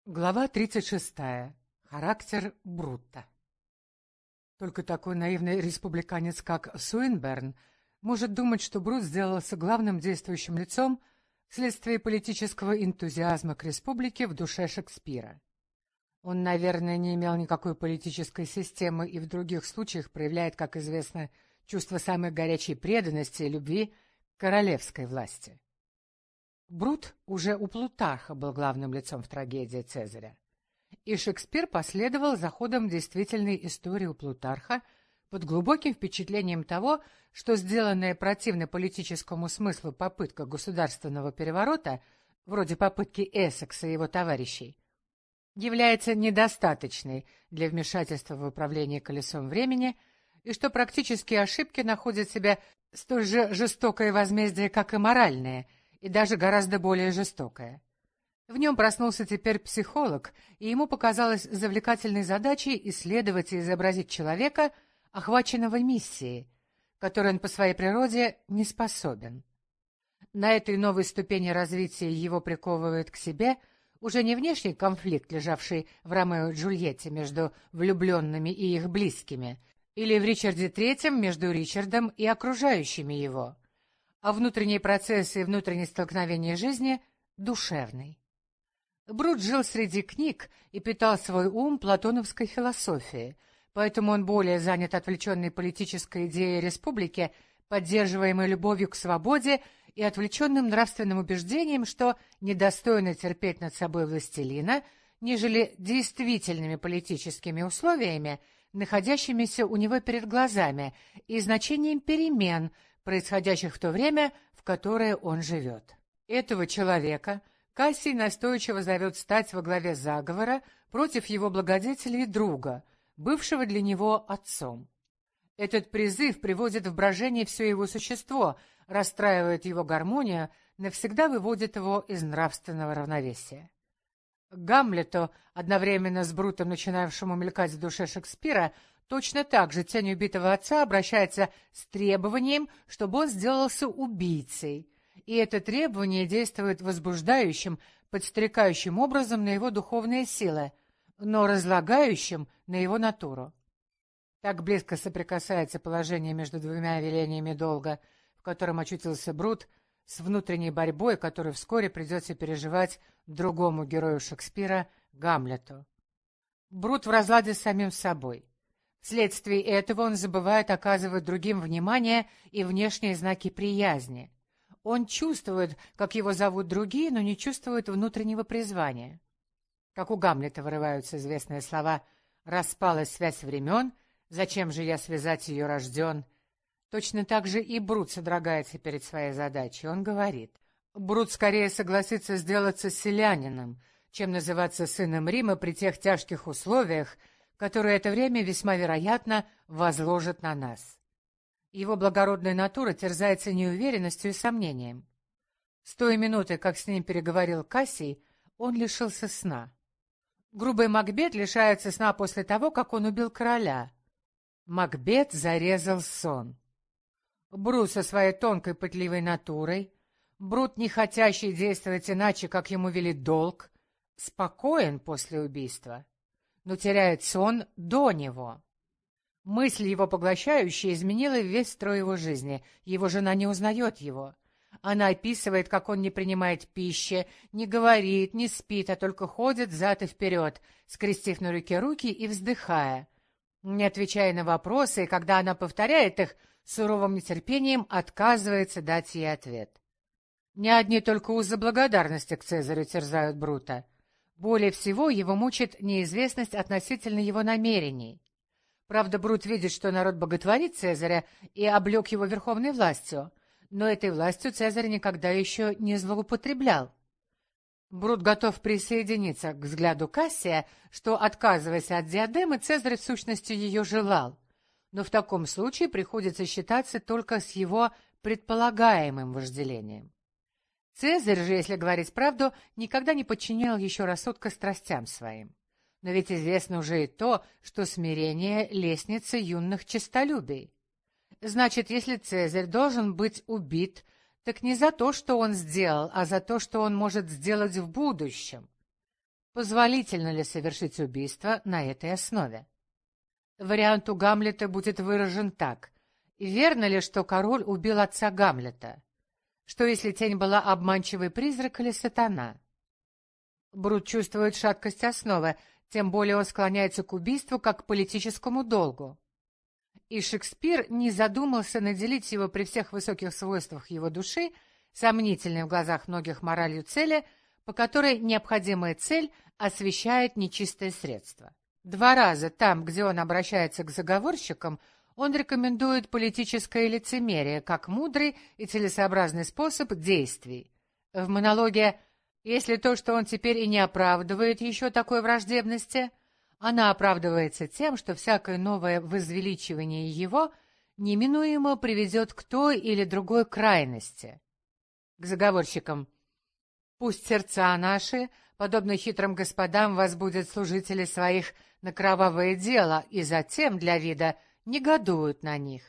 Глава 36. Характер Брутто. Только такой наивный республиканец, как Суинберн, может думать, что Брут сделался главным действующим лицом вследствие политического энтузиазма к республике в душе Шекспира. Он, наверное, не имел никакой политической системы и в других случаях проявляет, как известно, чувство самой горячей преданности и любви к королевской власти. Брут уже у Плутарха был главным лицом в трагедии Цезаря, и Шекспир последовал за ходом действительной истории у Плутарха под глубоким впечатлением того, что сделанная противно политическому смыслу попытка государственного переворота, вроде попытки Эссекса и его товарищей, является недостаточной для вмешательства в управление колесом времени, и что практические ошибки находят в себе столь же жестокое возмездие, как и моральное, и даже гораздо более жестокое. В нем проснулся теперь психолог, и ему показалось завлекательной задачей исследовать и изобразить человека, охваченного миссией, которой он по своей природе не способен. На этой новой ступени развития его приковывает к себе уже не внешний конфликт, лежавший в Ромео и Джульетте между влюбленными и их близкими, или в Ричарде III между Ричардом и окружающими его, а внутренние процессы и внутренние столкновения жизни душевный. Брут жил среди книг и питал свой ум платоновской философией, поэтому он более занят отвлеченной политической идеей республики, поддерживаемой любовью к свободе и отвлеченным нравственным убеждением, что недостойно терпеть над собой властелина, нежели действительными политическими условиями, находящимися у него перед глазами, и значением перемен, происходящих в то время, в которое он живет. Этого человека Кассий настойчиво зовет стать во главе заговора против его благодетеля и друга, бывшего для него отцом. Этот призыв приводит в брожение все его существо, расстраивает его гармонию, навсегда выводит его из нравственного равновесия. К Гамлету, одновременно с Брутом, начинавшему мелькать в душе Шекспира, точно так же тень убитого отца обращается с требованием, чтобы он сделался убийцей, и это требование действует возбуждающим, подстрекающим образом на его духовные силы, но разлагающим на его натуру. Так близко соприкасается положение между двумя велениями долга, в котором очутился Брут, с внутренней борьбой, которую вскоре придется переживать другому герою Шекспира, Гамлету. Брут в разладе с самим собой. Вследствие этого он забывает оказывать другим внимание и внешние знаки приязни. Он чувствует, как его зовут другие, но не чувствует внутреннего призвания. Как у Гамлета вырываются известные слова «распалась связь времен», «зачем же я связать ее рожден?». Точно так же и Брут содрогается перед своей задачей. Он говорит: Брут скорее согласится сделаться селянином, чем называться сыном Рима при тех тяжких условиях, которые это время весьма вероятно возложит на нас. Его благородная натура терзается неуверенностью и сомнением. С той минуты, как с ним переговорил Кассий, он лишился сна. Грубый Макбет лишается сна после того, как он убил короля. Макбет зарезал сон. Брут со своей тонкой пытливой натурой, Брут, не хотящий действовать иначе, как ему велит долг, спокоен после убийства, но теряет сон до него. Мысль его поглощающая изменила весь строй его жизни. Его жена не узнает его. Она описывает, как он не принимает пищи, не говорит, не спит, а только ходит взад и вперед, скрестив на руке руки и вздыхая, не отвечая на вопросы, и когда она повторяет их, суровым нетерпением отказывается дать ей ответ. Не одни только узы благодарности к Цезарю терзают Брута. Более всего его мучит неизвестность относительно его намерений. Правда, Брут видит, что народ боготворит Цезаря и облег его верховной властью, но этой властью Цезарь никогда еще не злоупотреблял. Брут готов присоединиться к взгляду Кассия, что, отказываясь от диадемы, Цезарь в сущности ее желал, но в таком случае приходится считаться только с его предполагаемым вожделением. Цезарь же, если говорить правду, никогда не подчинял еще рассудка страстям своим. Но ведь известно уже и то, что смирение — лестница юных честолюбий. Значит, если Цезарь должен быть убит, так не за то, что он сделал, а за то, что он может сделать в будущем. позволительно ли совершить убийство на этой основе. Вариант у Гамлета будет выражен так: верно ли, что король убил отца Гамлета? Что если тень была обманчивый призрак или сатана? Брут чувствует шаткость основы, тем более он склоняется к убийству как к политическому долгу. И Шекспир не задумался наделить его при всех высоких свойствах его души, сомнительной в глазах многих моралью цели, по которой необходимая цель освещает нечистое средство. 2 раза там, где он обращается к заговорщикам, он рекомендует политическое лицемерие как мудрый и целесообразный способ действий. В монологе «Если то, что он теперь и не оправдывает еще такой враждебности», она оправдывается тем, что всякое новое возвеличивание его неминуемо приведет к той или другой крайности. К заговорщикам: «Пусть сердца наши, подобно хитрым господам, возбудят служителей своих на кровавое дело, и затем, для вида, негодуют на них».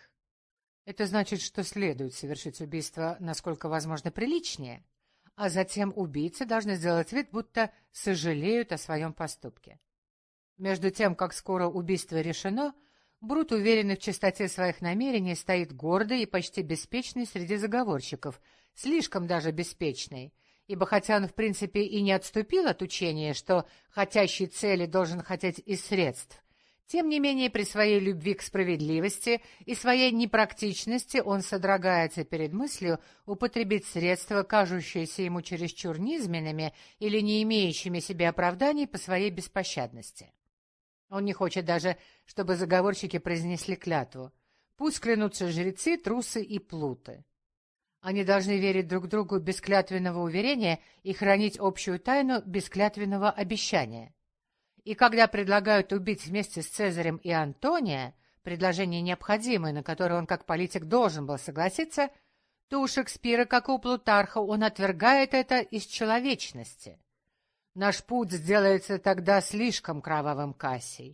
Это значит, что следует совершить убийство, насколько возможно, приличнее, а затем убийцы должны сделать вид, будто сожалеют о своем поступке. Между тем, как скоро убийство решено, Брут, уверенный в чистоте своих намерений, стоит гордый и почти беспечный среди заговорщиков, слишком даже беспечный, ибо хотя он в принципе и не отступил от учения, что хотящий цели должен хотеть и средств, тем не менее при своей любви к справедливости и своей непрактичности он содрогается перед мыслью употребить средства, кажущиеся ему чересчур низменными или не имеющими себе оправданий по своей беспощадности. Он не хочет даже, чтобы заговорщики произнесли клятву. Пусть клянутся жрецы, трусы и плуты. Они должны верить друг другу без клятвенного уверения и хранить общую тайну без клятвенного обещания. И когда предлагают убить вместе с Цезарем и Антония, предложение необходимое, на которое он как политик должен был согласиться, то у Шекспира, как и у Плутарха, он отвергает это из человечности. Наш путь сделается тогда слишком кровавым, Кассий.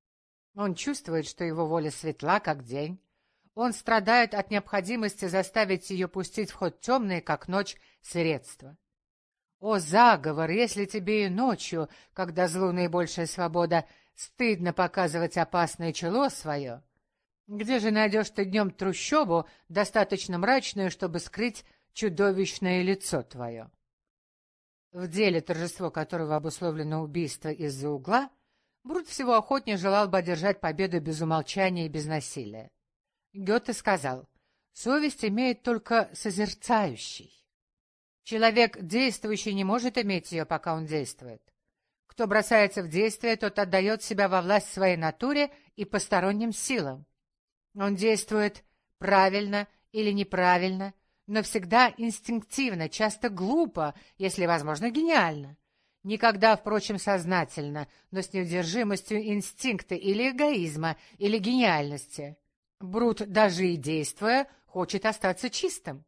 Он чувствует, что его воля светла, как день. Он страдает от необходимости заставить ее пустить в ход темные, как ночь, средства. О, заговор, если тебе и ночью, когда злу наибольшая свобода, стыдно показывать опасное чело свое, где же найдешь ты днем трущобу, достаточно мрачную, чтобы скрыть чудовищное лицо твое? В деле, торжество которого обусловлено убийство из-за угла, Брут всего охотнее желал бы одержать победу без умолчания и без насилия. Гёте сказал: «Совесть имеет только созерцающий. Человек, действующий, не может иметь ее, пока он действует. Кто бросается в действие, тот отдает себя во власть своей натуре и посторонним силам. Он действует правильно или неправильно, но всегда инстинктивно, часто глупо, если возможно, гениально. Никогда, впрочем, сознательно, но с неудержимостью инстинкта или эгоизма, или гениальности. Брут, даже и действуя, хочет остаться чистым».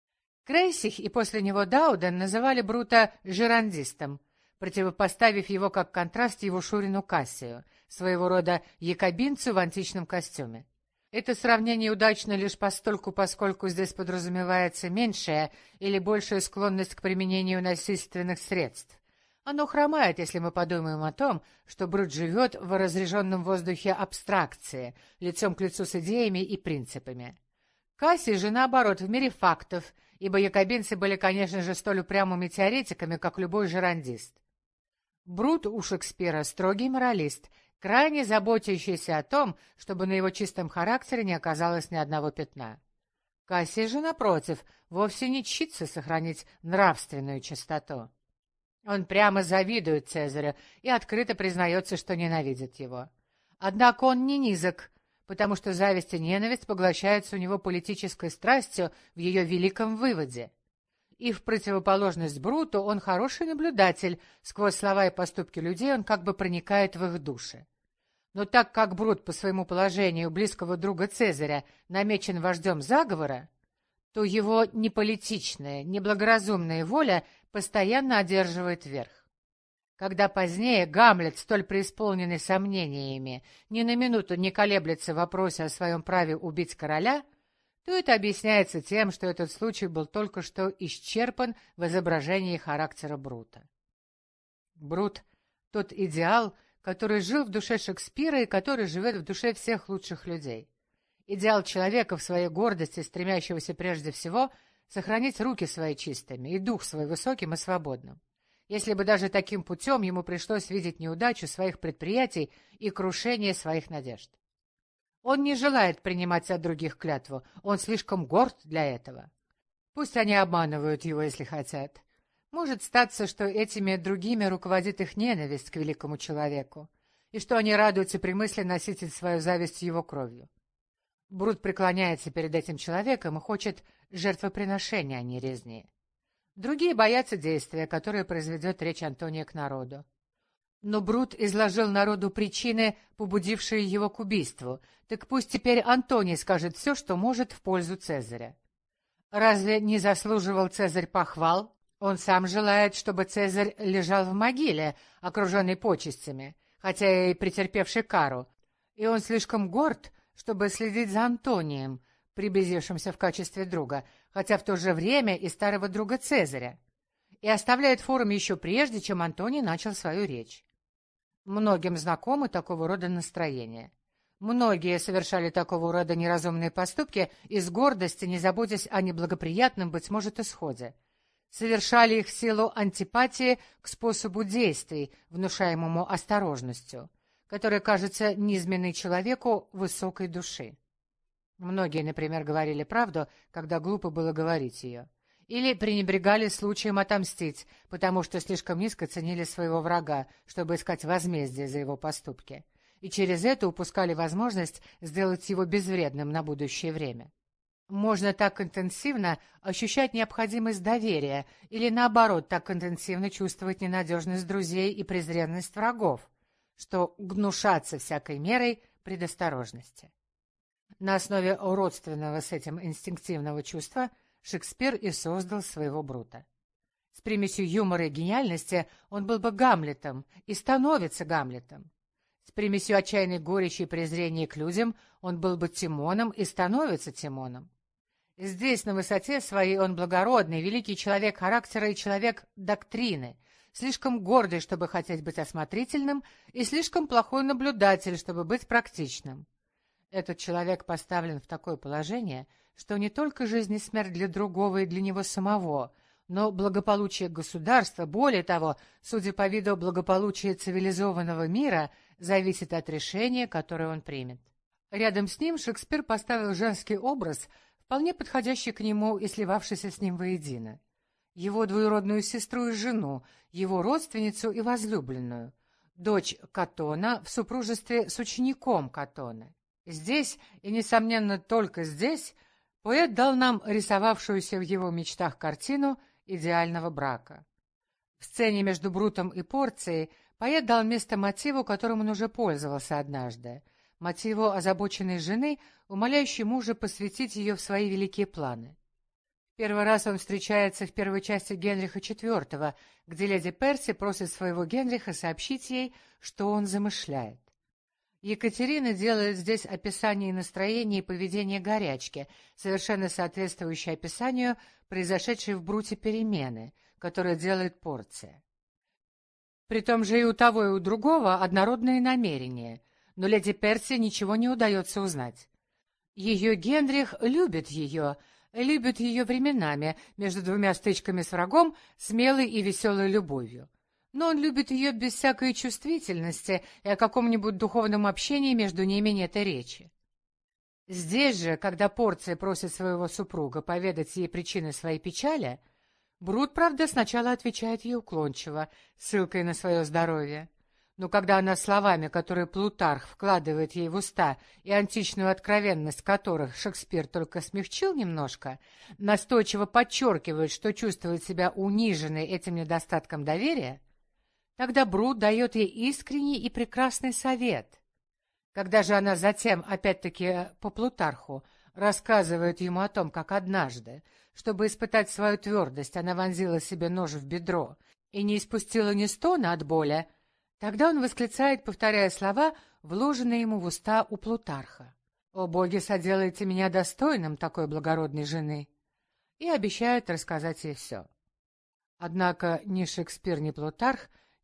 Крейсих и после него Дауден называли Брута жерандистом, противопоставив его как контраст его шурину Кассию, своего рода якобинцу в античном костюме. Это сравнение удачно лишь постольку, поскольку здесь подразумевается меньшая или большая склонность к применению насильственных средств. Оно хромает, если мы подумаем о том, что Брут живет в разреженном воздухе абстракции, лицом к лицу с идеями и принципами. Кассий же, наоборот, в мире фактов, ибо якобинцы были, конечно же, столь упрямыми теоретиками, как любой жерандист. Брут у Шекспира строгий моралист, крайне заботящийся о том, чтобы на его чистом характере не оказалось ни одного пятна. Кассий же, напротив, вовсе не чится сохранить нравственную чистоту. Он прямо завидует Цезарю и открыто признается, что ненавидит его. Однако он не низок, потому что зависть и ненависть поглощаются у него политической страстью в ее великом выводе. И в противоположность Бруту он хороший наблюдатель, сквозь слова и поступки людей он как бы проникает в их души. Но так как Брут по своему положению близкого друга Цезаря намечен вождем заговора, то его неполитичная, неблагоразумная воля постоянно одерживает верх. Когда позднее Гамлет, столь преисполненный сомнениями, ни на минуту не колеблется в вопросе о своем праве убить короля, то это объясняется тем, что этот случай был только что исчерпан в изображении характера Брута. Брут тот идеал, который жил в душе Шекспира и который живет в душе всех лучших людей. Идеал человека в своей гордости, стремящегося прежде всего сохранить руки свои чистыми и дух свой высоким и свободным. Если бы даже таким путем ему пришлось видеть неудачу своих предприятий и крушение своих надежд. Он не желает принимать от других клятву, он слишком горд для этого. Пусть они обманывают его, если хотят. Может статься, что этими другими руководит их ненависть к великому человеку, и что они радуются при мысли насытить свою зависть его кровью. Брут преклоняется перед этим человеком и хочет жертвоприношения, а не резни. Другие боятся действия, которое произведет речь Антония к народу. Но Брут изложил народу причины, побудившие его к убийству, так пусть теперь Антоний скажет все, что может в пользу Цезаря. Разве не заслуживал Цезарь похвал? Он сам желает, чтобы Цезарь лежал в могиле, окруженный почестями, хотя и претерпевший кару, и он слишком горд, чтобы следить за Антонием, приблизившимся в качестве друга, хотя в то же время и старого друга Цезаря, и оставляет форум еще прежде, чем Антоний начал свою речь. Многим знакомы такого рода настроения. Многие совершали такого рода неразумные поступки из гордости, не заботясь о неблагоприятном, быть может, исходе. Совершали их в силу антипатии к способу действий, внушаемому осторожностью, которая кажется низменной человеку высокой души. Многие, например, говорили правду, когда глупо было говорить ее, или пренебрегали случаем отомстить, потому что слишком низко ценили своего врага, чтобы искать возмездие за его поступки, и через это упускали возможность сделать его безвредным на будущее время. Можно так интенсивно ощущать необходимость доверия или, наоборот, так интенсивно чувствовать ненадежность друзей и презренность врагов, что гнушаться всякой мерой предосторожности. На основе родственного с этим инстинктивного чувства Шекспир и создал своего Брута. С примесью юмора и гениальности он был бы Гамлетом и становится Гамлетом. С примесью отчаянной горечи и презрения к людям он был бы Тимоном и становится Тимоном. Здесь, на высоте своей, он благородный, великий человек характера и человек доктрины, слишком гордый, чтобы хотеть быть осмотрительным, и слишком плохой наблюдатель, чтобы быть практичным. Этот человек поставлен в такое положение, что не только жизнь и смерть для другого и для него самого, но благополучие государства, более того, судя по виду, благополучие цивилизованного мира, зависит от решения, которое он примет. Рядом с ним Шекспир поставил женский образ, вполне подходящий к нему и сливавшийся с ним воедино. Его двоюродную сестру и жену, его родственницу и возлюбленную, дочь Катона в супружестве с учеником Катона. Здесь, и, несомненно, только здесь, поэт дал нам рисовавшуюся в его мечтах картину идеального брака. В сцене между Брутом и Порцией поэт дал место мотиву, которым он уже пользовался однажды, мотиву озабоченной жены, умоляющей мужа посвятить ее в свои великие планы. Первый раз он встречается в первой части Генриха IV, где леди Перси просит своего Генриха сообщить ей, что он замышляет. Екатерина делает здесь описание настроения и поведения горячки, совершенно соответствующее описанию произошедшей в Бруте перемены, которую делает Порция. При том же и у того, и у другого однородные намерения, но леди Перси ничего не удается узнать. Ее Генрих любит ее временами, между двумя стычками с врагом, смелой и веселой любовью. Но он любит ее без всякой чувствительности, и о каком-нибудь духовном общении между ними нет и речи. Здесь же, когда Порция просит своего супруга поведать ей причины своей печали, Брут, правда, сначала отвечает ей уклончиво, ссылкой на свое здоровье. Но когда она словами, которые Плутарх вкладывает ей в уста, и античную откровенность которых Шекспир только смягчил немножко, настойчиво подчеркивает, что чувствует себя униженной этим недостатком доверия, тогда Брут дает ей искренний и прекрасный совет. Когда же она затем, опять-таки по Плутарху, рассказывает ему о том, как однажды, чтобы испытать свою твердость, она вонзила себе нож в бедро и не испустила ни стона от боли, тогда он восклицает, повторяя слова, вложенные ему в уста у Плутарха: «О боги, соделайте меня достойным такой благородной жены!» и обещает рассказать ей все. Однако ни Шекспир, ни Плутарх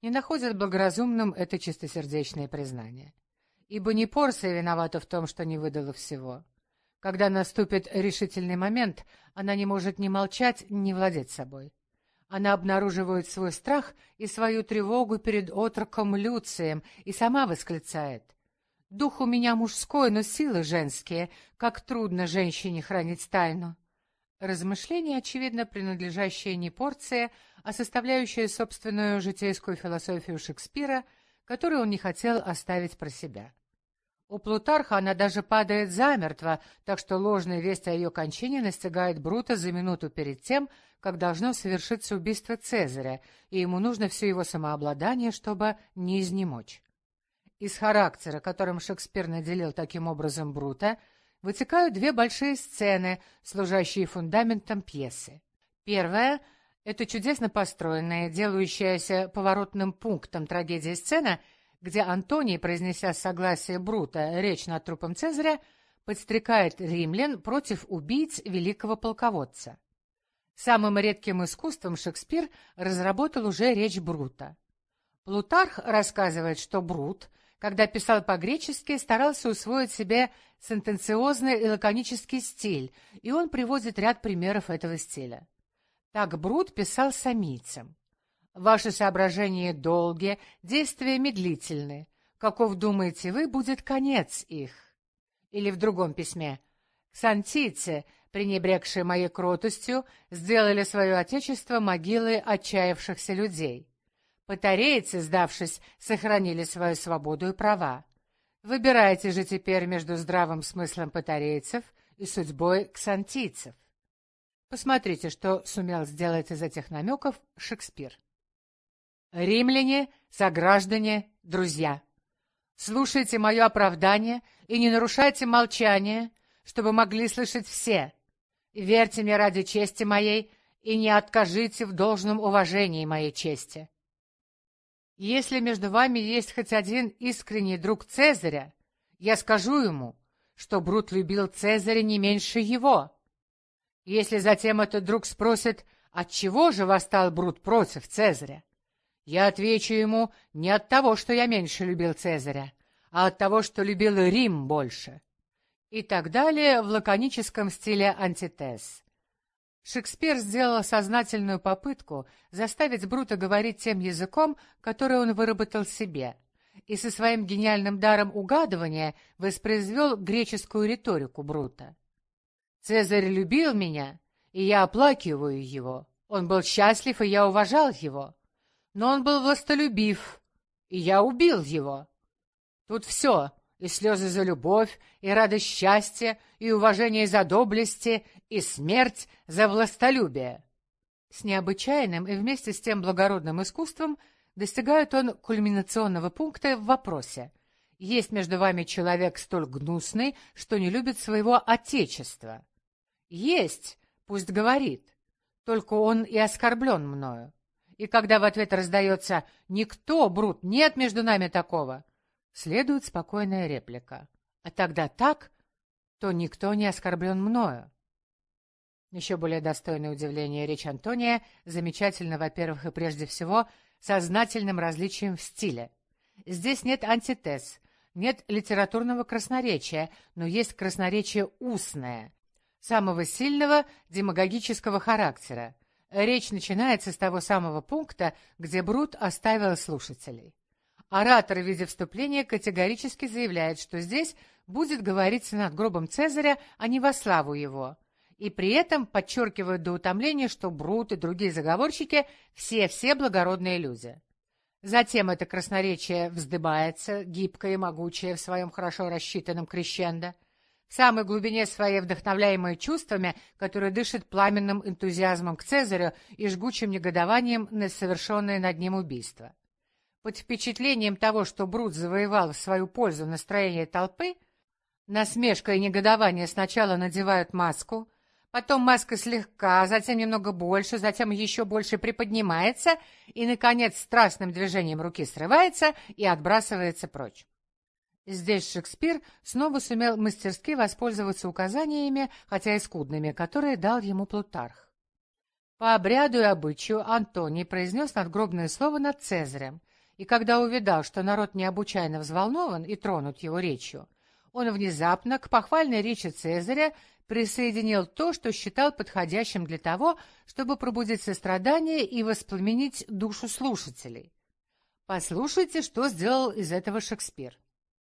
не находят благоразумным это чистосердечное признание. Ибо не Порция виновата в том, что не выдала всего. Когда наступит решительный момент, она не может ни молчать, ни владеть собой. Она обнаруживает свой страх и свою тревогу перед отроком Люцием и сама восклицает: «Дух у меня мужской, но силы женские, как трудно женщине хранить тайну». Размышление, очевидно, принадлежащее не Порции, а составляющее собственную житейскую философию Шекспира, которую он не хотел оставить про себя. У Плутарха она даже падает замертво, так что ложная весть о ее кончине настигает Брута за минуту перед тем, как должно совершиться убийство Цезаря, и ему нужно все его самообладание, чтобы не изнемочь. Из характера, которым Шекспир наделил таким образом Брута, вытекают две большие сцены, служащие фундаментом пьесы. Первая — это чудесно построенная, делающаяся поворотным пунктом трагедии сцена, где Антоний, произнеся согласие Брута речь над трупом Цезаря, подстрекает римлян против убийц великого полководца. Самым редким искусством Шекспир разработал уже речь Брута. Плутарх рассказывает, что Брут, когда писал по-гречески, старался усвоить себе сентенциозный и лаконический стиль, и он приводит ряд примеров этого стиля. Так Брут писал самийцам: «Ваши соображения долгие, действия медлительны. Каков, думаете вы, будет конец их?» Или в другом письме: «Ксантийцы, пренебрегшие моей кротостью, сделали свое отечество могилой отчаявшихся людей. Патарейцы, сдавшись, сохранили свою свободу и права. Выбирайте же теперь между здравым смыслом патарейцев и судьбой ксантийцев». Посмотрите, что сумел сделать из этих намеков Шекспир. «Римляне, сограждане, друзья, слушайте мое оправдание и не нарушайте молчание, чтобы могли слышать все. Верьте мне ради чести моей и не откажите в должном уважении моей чести. Если между вами есть хоть один искренний друг Цезаря, я скажу ему, что Брут любил Цезаря не меньше его. Если затем этот друг спросит, отчего же восстал Брут против Цезаря, я отвечу ему не от того, что я меньше любил Цезаря, а от того, что любил Рим больше. И так далее в лаконическом стиле антитез. Шекспир сделал сознательную попытку заставить Брута говорить тем языком, который он выработал себе, и со своим гениальным даром угадывания воспроизвел греческую риторику Брута. «Цезарь любил меня, и я оплакиваю его. Он был счастлив, и я уважал его. Но он был властолюбив, и я убил его. Тут все, и слезы за любовь, и радость счастья, и уважение за доблести, и смерть за властолюбие». С необычайным и вместе с тем благородным искусством достигает он кульминационного пункта в вопросе: есть между вами человек столь гнусный, что не любит своего отечества? Есть, пусть говорит, только он и оскорблен мною. И когда в ответ раздается «Никто, Брут, нет между нами такого», следует спокойная реплика: «А тогда так, то никто не оскорблен мною». Еще более достойное удивления речь Антония замечательна, во-первых, и прежде всего, сознательным различием в стиле. Здесь нет антитез, нет литературного красноречия, но есть красноречие устное, самого сильного демагогического характера. Речь начинается с того самого пункта, где Брут оставил слушателей. Оратор в виде вступления категорически заявляет, что здесь будет говориться над гробом Цезаря, а не во славу его, и при этом подчеркивают до утомления, что Брут и другие заговорщики все благородные люди. Затем это красноречие вздымается, гибкое и могучее в своем хорошо рассчитанном крещендо, в самой глубине своей вдохновляемой чувствами, которые дышат пламенным энтузиазмом к Цезарю и жгучим негодованием на совершенное над ним убийство. Под впечатлением того, что Брут завоевал в свою пользу настроение толпы, насмешка и негодование сначала надевают маску, потом маска слегка, затем немного больше, затем еще больше приподнимается и, наконец, страстным движением руки срывается и отбрасывается прочь. Здесь Шекспир снова сумел мастерски воспользоваться указаниями, хотя и скудными, которые дал ему Плутарх. По обряду и обычаю Антоний произнес надгробное слово над Цезарем, И когда увидал, что народ необычайно взволнован и тронут его речью, он внезапно к похвальной речи Цезаря присоединил то, что считал подходящим для того, чтобы пробудить сострадание и воспламенить душу слушателей. Послушайте, что сделал из этого Шекспир.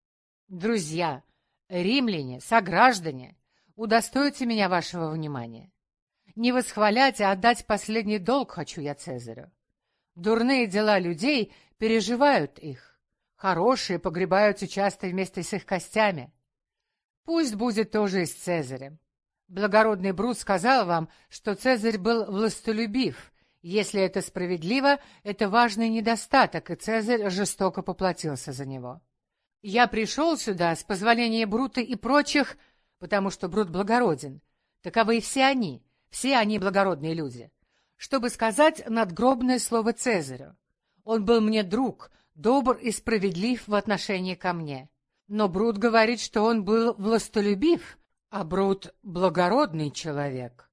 «Друзья, римляне, сограждане, удостойте меня вашего внимания. Не восхвалять, а отдать последний долг хочу я Цезарю. Дурные дела людей переживают их, хорошие погребаются часто вместе с их костями. Пусть будет тоже и с Цезарем. Благородный Брут сказал вам, что Цезарь был властолюбив. Если это справедливо, это важный недостаток, и Цезарь жестоко поплатился за него. Я пришел сюда с позволения Брута и прочих, потому что Брут благороден. Таковы и все они благородные люди, чтобы сказать надгробное слово Цезарю. Он был мне друг, добр и справедлив в отношении ко мне. Но Брут говорит, что он был властолюбив, а Брут — благородный человек».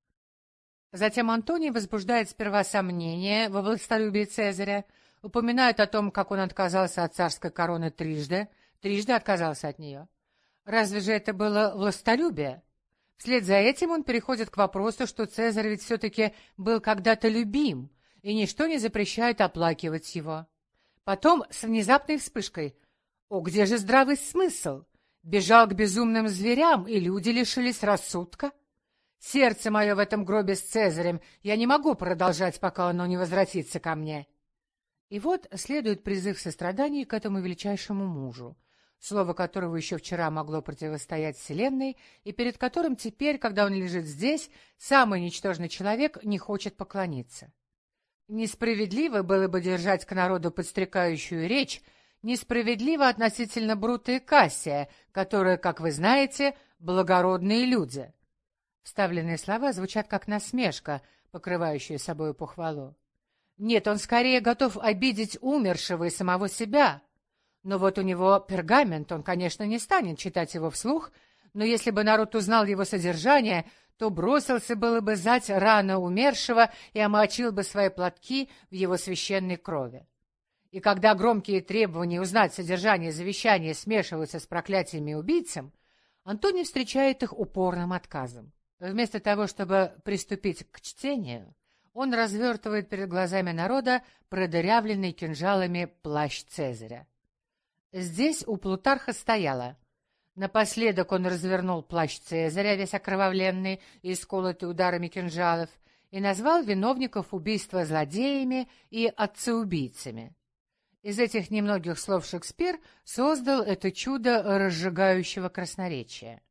Затем Антоний возбуждает сперва сомнения во властолюбии Цезаря, упоминает о том, как он отказался от царской короны трижды отказался от нее. Разве же это было властолюбие? Вслед за этим он переходит к вопросу, что Цезарь ведь все-таки был когда-то любим, и ничто не запрещает оплакивать его. Потом с внезапной вспышкой: «О, где же здравый смысл? Бежал к безумным зверям, и люди лишились рассудка. Сердце мое в этом гробе с Цезарем, я не могу продолжать, пока оно не возвратится ко мне». И вот следует призыв к состраданию к этому величайшему мужу, слово которого еще вчера могло противостоять Вселенной, и перед которым теперь, когда он лежит здесь, самый ничтожный человек не хочет поклониться. Несправедливо было бы держать к народу подстрекающую речь, несправедливо относительно Брута и Кассия, которые, как вы знаете, благородные люди. Вставленные слова звучат как насмешка, покрывающая собою похвалу. Нет, он скорее готов обидеть умершего и самого себя. Но вот у него пергамент, он, конечно, не станет читать его вслух, но если бы народ узнал его содержание, то бросился было бы зать рано умершего и омочил бы свои платки в его священной крови. И когда громкие требования узнать содержание завещания смешиваются с проклятиями убийцам, Антоний встречает их упорным отказом. Вместо того, чтобы приступить к чтению, он развертывает перед глазами народа продырявленный кинжалами плащ Цезаря. Здесь у Плутарха стояло: напоследок он развернул плащ Цезаря, весь окровавленный и исколотый ударами кинжалов, и назвал виновников убийства злодеями и отцеубийцами. Из этих немногих слов Шекспир создал это чудо разжигающего красноречия.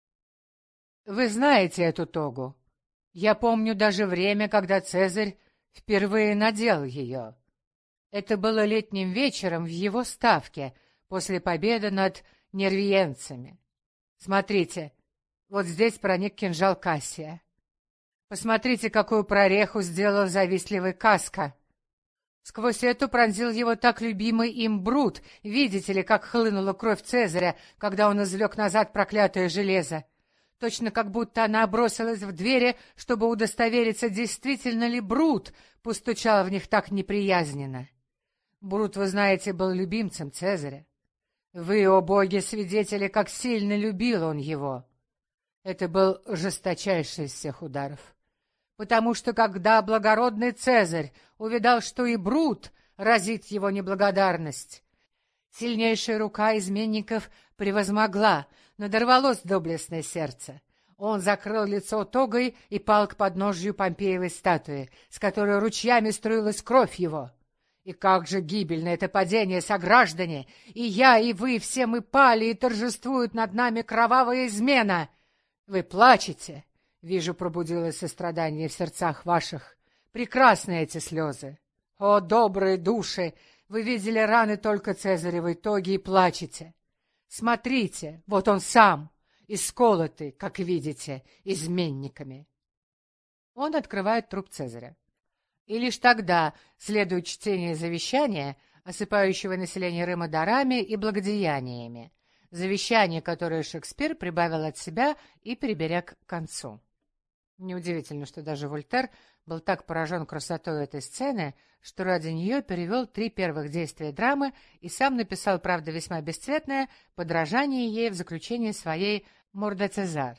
Вы знаете эту тогу. Я помню даже время, когда Цезарь впервые надел ее. Это было летним вечером в его ставке после победы над нервиенцами. Смотрите, вот здесь проник кинжал Кассия. Посмотрите, какую прореху сделал завистливый Каска. Сквозь эту пронзил его так любимый им Брут. Видите ли, как хлынула кровь Цезаря, когда он извлек назад проклятое железо? Точно как будто она бросилась в двери, чтобы удостовериться, действительно ли Брут постучал в них так неприязненно. Брут, вы знаете, был любимцем Цезаря. Вы, о боги, свидетели, как сильно любил он его. Это был жесточайший из всех ударов. Потому что, когда благородный Цезарь увидал, что и Брут разит его неблагодарность, сильнейшая рука изменников превозмогла, надорвалось доблестное сердце. Он закрыл лицо тогой и пал к подножию Помпеевой статуи, с которой ручьями струилась кровь его. И как же гибельно это падение, сограждане! И я, и вы, все мы пали, и торжествует над нами кровавая измена! Вы плачете? Вижу, пробудилось сострадание в сердцах ваших. Прекрасны эти слезы! О, добрые души! Вы видели раны только Цезаревой тоги и плачете. Смотрите, вот он сам, исколотый, как видите, изменниками. Он открывает труп Цезаря. И лишь тогда следует чтение завещания, осыпающего население Рима дарами и благодеяниями, завещание, которое Шекспир прибавил от себя и приберег к концу. Неудивительно, что даже Вольтер был так поражен красотой этой сцены, что ради нее перевел 3 первых действия драмы и сам написал, правда, весьма бесцветное, подражание ей в заключении своей «Морда Цезар».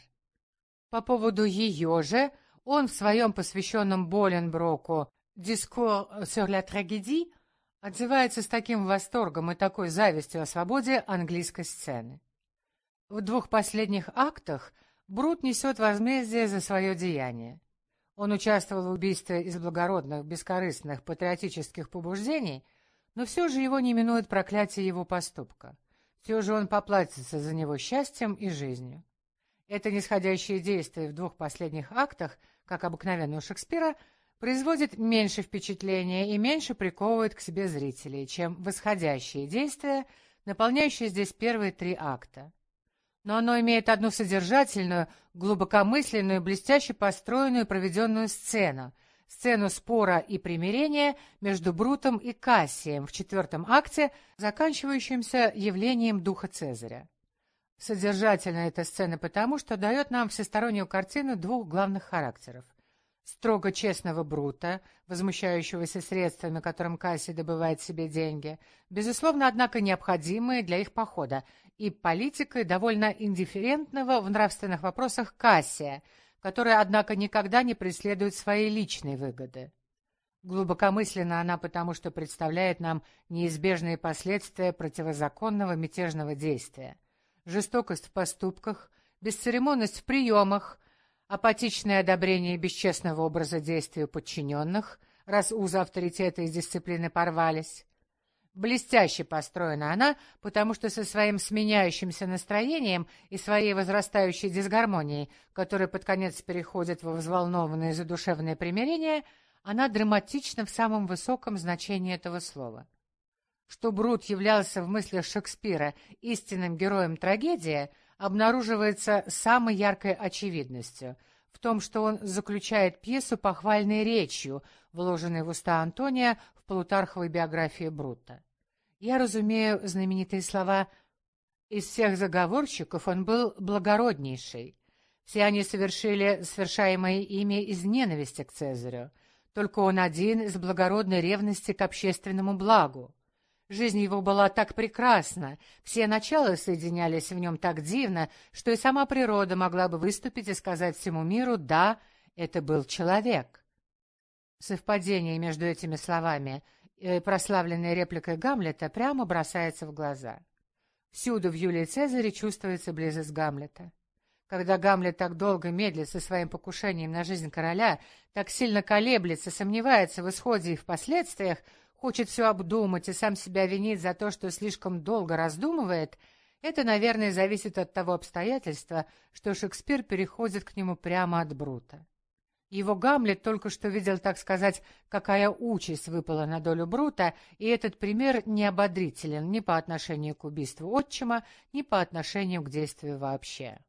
По поводу ее же он в своем посвященном Боленброку «Discours sur la tragédie» отзывается с таким восторгом и такой завистью о свободе английской сцены. В 2 последних актах Брут несет возмездие за свое деяние. Он участвовал в убийстве из благородных, бескорыстных, патриотических побуждений, но все же его не минует проклятие его поступка. Все же он поплатится за него счастьем и жизнью. Это нисходящее действие в 2 последних актах, как обыкновенно у Шекспира, производит меньше впечатления и меньше приковывает к себе зрителей, чем восходящее действие, наполняющее здесь первые 3 акта. Но оно имеет одну содержательную, глубокомысленную, блестяще построенную и проведенную сцену спора и примирения между Брутом и Кассием в 4 акте, заканчивающимся явлением духа Цезаря. Содержательна эта сцена потому, что дает нам всестороннюю картину 2 главных характеров. Строго честного Брута, возмущающегося средствами, которым Кассий добывает себе деньги, безусловно, однако, необходимые для их похода, и политикой довольно индифферентного в нравственных вопросах Кассия, которая, однако, никогда не преследует своей личной выгоды. Глубокомысленна она потому, что представляет нам неизбежные последствия противозаконного мятежного действия. Жестокость в поступках, бесцеремонность в приемах, апатичное одобрение бесчестного образа действия подчиненных, раз узы авторитета и дисциплины порвались. Блестяще построена она, потому что со своим сменяющимся настроением и своей возрастающей дисгармонией, которая под конец переходит во взволнованное задушевное примирение, она драматична в самом высоком значении этого слова. Что Брут являлся в мыслях Шекспира истинным героем трагедии, обнаруживается самой яркой очевидностью в том, что он заключает пьесу похвальной речью, вложенной в уста Антония в Плутарховой биографии Брута. Я разумею знаменитые слова «Из всех заговорщиков он был благороднейший. Все они совершили совершаемое ими из ненависти к Цезарю. Только он один из благородной ревности к общественному благу. Жизнь его была так прекрасна, все начала соединялись в нем так дивно, что и сама природа могла бы выступить и сказать всему миру «да, это был человек». Совпадение между этими словами и прославленной репликой Гамлета прямо бросается в глаза. Всюду в Юлии Цезаре чувствуется близость Гамлета. Когда Гамлет так долго медлит со своим покушением на жизнь короля, так сильно колеблется, сомневается в исходе и в последствиях, хочет все обдумать и сам себя винит за то, что слишком долго раздумывает, это, наверное, зависит от того обстоятельства, что Шекспир переходит к нему прямо от Брута. Его Гамлет только что видел, так сказать, какая участь выпала на долю Брута, и этот пример не ободрителен ни по отношению к убийству отчима, ни по отношению к действию вообще.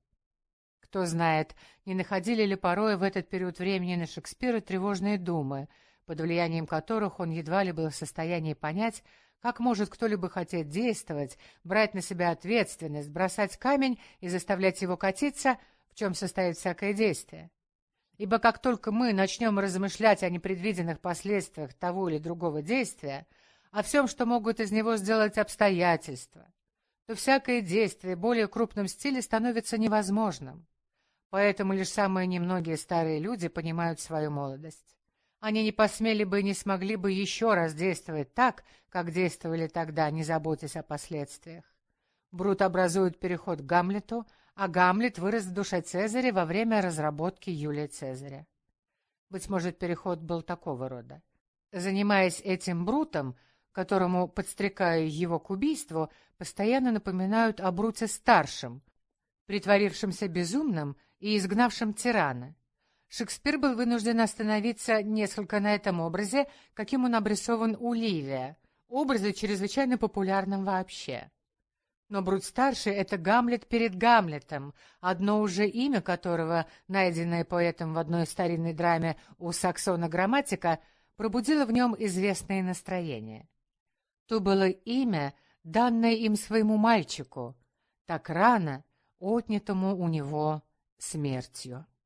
Кто знает, не находили ли порой в этот период времени на Шекспира тревожные думы, под влиянием которых он едва ли был в состоянии понять, как может кто-либо хотеть действовать, брать на себя ответственность, бросать камень и заставлять его катиться, в чем состоит всякое действие. Ибо как только мы начнем размышлять о непредвиденных последствиях того или другого действия, о всем, что могут из него сделать обстоятельства, то всякое действие в более крупном стиле становится невозможным. Поэтому лишь самые немногие старые люди понимают свою молодость. Они не посмели бы и не смогли бы еще раз действовать так, как действовали тогда, не заботясь о последствиях. Брут образует переход к Гамлету, а Гамлет вырос в душе Цезаря во время разработки Юлия Цезаря. Быть может, переход был такого рода. Занимаясь этим Брутом, которому, подстрекая его к убийству, постоянно напоминают о Бруте-старшем, притворившемся безумным и изгнавшем тирана, Шекспир был вынужден остановиться несколько на этом образе, каким он обрисован у Ливия, образе чрезвычайно популярном вообще. Но Брут-старший — это Гамлет перед Гамлетом, одно уже имя которого, найденное поэтом в одной старинной драме у Саксона-грамматика, пробудило в нем известное настроение. То было имя, данное им своему мальчику, так рано отнятому у него смертью.